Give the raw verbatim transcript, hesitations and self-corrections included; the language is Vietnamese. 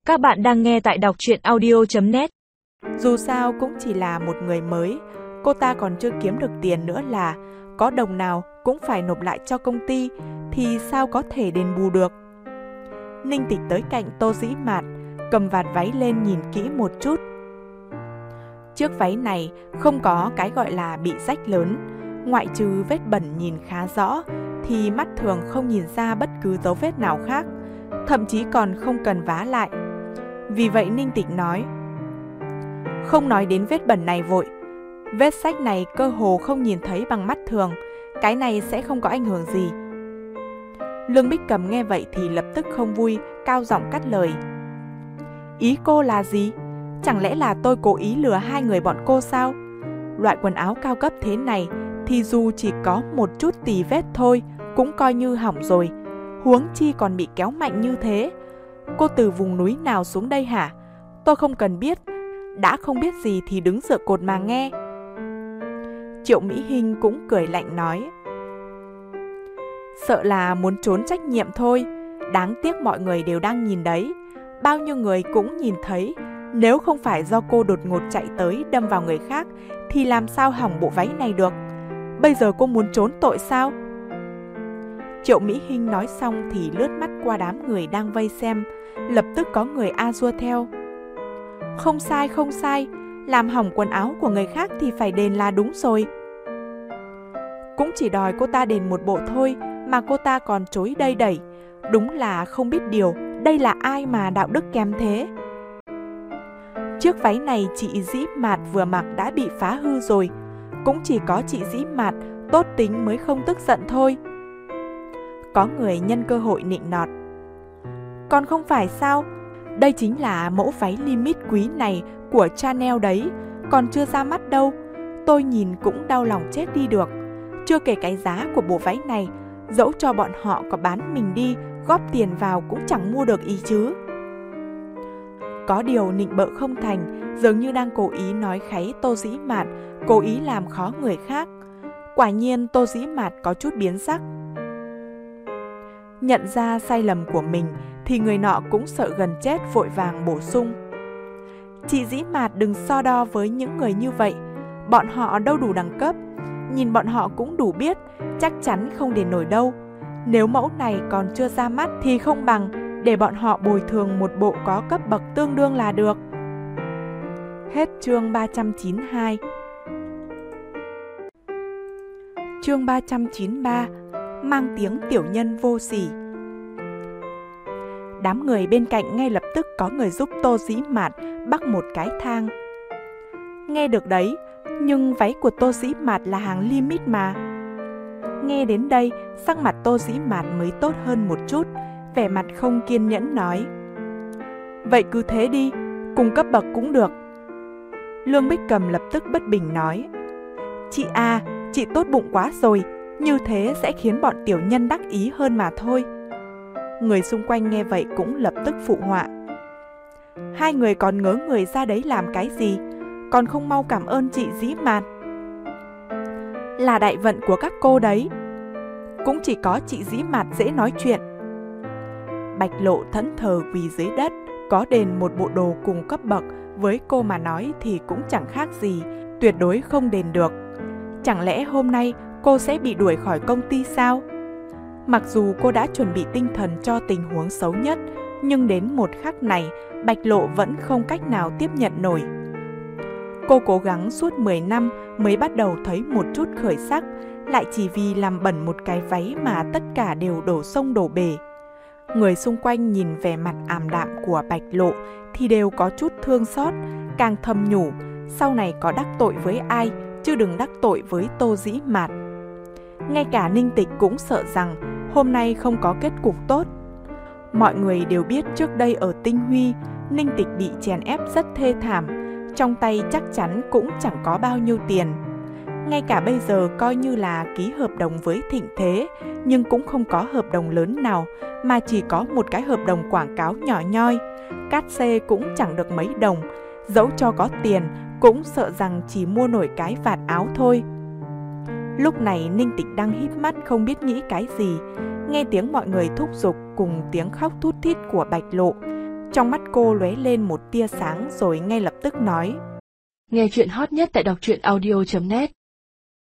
Các bạn đang nghe tại đọc truyện audio chấm net. Dù sao cũng chỉ là một người mới, cô ta còn chưa kiếm được tiền nữa là có đồng nào cũng phải nộp lại cho công ty, thì sao có thể đền bù được. Ninh Tịch tới cạnh Tô Dĩ Mạt, cầm vạt váy lên nhìn kỹ một chút. Chiếc váy này không có cái gọi là bị rách lớn, ngoại trừ vết bẩn nhìn khá rõ, thì mắt thường không nhìn ra bất cứ dấu vết nào khác, thậm chí còn không cần vá lại. Vì vậy Ninh Tịch nói, không nói đến vết bẩn này vội, vết rách này cơ hồ không nhìn thấy bằng mắt thường, cái này sẽ không có ảnh hưởng gì. Lương Bích Cầm nghe vậy thì lập tức không vui, cao giọng cắt lời. Ý cô là gì? Chẳng lẽ là tôi cố ý lừa hai người bọn cô sao? Loại quần áo cao cấp thế này thì dù chỉ có một chút tì vết thôi cũng coi như hỏng rồi, huống chi còn bị kéo mạnh như thế. Cô từ vùng núi nào xuống đây hả? Tôi không cần biết, đã không biết gì thì đứng dựa cột mà nghe. Triệu Mỹ Hinh cũng cười lạnh nói, sợ là muốn trốn trách nhiệm thôi, đáng tiếc mọi người đều đang nhìn đấy, bao nhiêu người cũng nhìn thấy, nếu không phải do cô đột ngột chạy tới đâm vào người khác thì làm sao hỏng bộ váy này được. Bây giờ cô muốn trốn tội sao? Triệu Mỹ Hinh nói xong thì lướt mắt qua đám người đang vây xem, lập tức có người a dua theo. Không sai, không sai, làm hỏng quần áo của người khác thì phải đền là đúng rồi. Cũng chỉ đòi cô ta đền một bộ thôi mà cô ta còn chối đây đẩy, đúng là không biết điều, đây là ai mà đạo đức kém thế. Chiếc váy này chị Dĩ Mạt vừa mặc đã bị phá hư rồi, cũng chỉ có chị Dĩ Mạt tốt tính mới không tức giận thôi. Có người nhân cơ hội nịnh nọt. Còn không phải sao, đây chính là mẫu váy limit quý này của Chanel đấy, còn chưa ra mắt đâu, tôi nhìn cũng đau lòng chết đi được. Chưa kể cái giá của bộ váy này, dẫu cho bọn họ có bán mình đi, góp tiền vào cũng chẳng mua được ý chứ. Có điều nịnh bợ không thành, dường như đang cố ý nói kháy Tô Dĩ Mạt, cố ý làm khó người khác. Quả nhiên Tô Dĩ Mạt có chút biến sắc. Nhận ra sai lầm của mình thì người nọ cũng sợ gần chết, vội vàng bổ sung. Chị Dĩ Mạt đừng so đo với những người như vậy, bọn họ đâu đủ đẳng cấp, nhìn bọn họ cũng đủ biết, chắc chắn không đền nổi đâu. Nếu mẫu này còn chưa ra mắt thì không bằng để bọn họ bồi thường một bộ có cấp bậc tương đương là được. Hết chương ba trăm chín mươi hai. Chương ba trăm chín mươi ba, mang tiếng tiểu nhân vô sỉ. Đám người bên cạnh ngay lập tức có người giúp Tô Dĩ Mạt bắc một cái thang. Nghe được đấy, nhưng váy của Tô Dĩ Mạt là hàng limit mà. Nghe đến đây, sắc mặt Tô Dĩ Mạt mới tốt hơn một chút, vẻ mặt không kiên nhẫn nói. Vậy cứ thế đi, cùng cấp bậc cũng được. Lương Bích Cầm lập tức bất bình nói. Chị à, chị tốt bụng quá rồi, như thế sẽ khiến bọn tiểu nhân đắc ý hơn mà thôi. Người xung quanh nghe vậy cũng lập tức phụ họa. Hai người còn ngớ người ra đấy làm cái gì, còn không mau cảm ơn chị Dĩ Mạt. Là đại vận của các cô đấy, cũng chỉ có chị Dĩ Mạt dễ nói chuyện. Bạch Lộ thẫn thờ quỳ dưới đất, có đền một bộ đồ cùng cấp bậc với cô mà nói thì cũng chẳng khác gì, tuyệt đối không đền được. Chẳng lẽ hôm nay cô sẽ bị đuổi khỏi công ty sao? Mặc dù cô đã chuẩn bị tinh thần cho tình huống xấu nhất, nhưng đến một khắc này, Bạch Lộ vẫn không cách nào tiếp nhận nổi. Cô cố gắng suốt mười năm mới bắt đầu thấy một chút khởi sắc, lại chỉ vì làm bẩn một cái váy mà tất cả đều đổ sông đổ bể. Người xung quanh nhìn vẻ mặt ảm đạm của Bạch Lộ thì đều có chút thương xót, càng thầm nhủ, sau này có đắc tội với ai, chứ đừng đắc tội với Tô Dĩ Mạt. Ngay cả Ninh Tịch cũng sợ rằng hôm nay không có kết cục tốt. Mọi người đều biết trước đây ở Tinh Huy, Ninh Tịch bị chèn ép rất thê thảm, trong tay chắc chắn cũng chẳng có bao nhiêu tiền. Ngay cả bây giờ coi như là ký hợp đồng với Thịnh Thế, nhưng cũng không có hợp đồng lớn nào, mà chỉ có một cái hợp đồng quảng cáo nhỏ nhoi. Cát xê cũng chẳng được mấy đồng, dẫu cho có tiền cũng sợ rằng chỉ mua nổi cái vạt áo thôi. Lúc này Ninh Tịch đang híp mắt không biết nghĩ cái gì, nghe tiếng mọi người thúc giục cùng tiếng khóc thút thít của Bạch Lộ, Trong mắt cô lóe lên một tia sáng rồi ngay lập tức nói. Nghe chuyện hot nhất tại đọc truyện audio chấm net.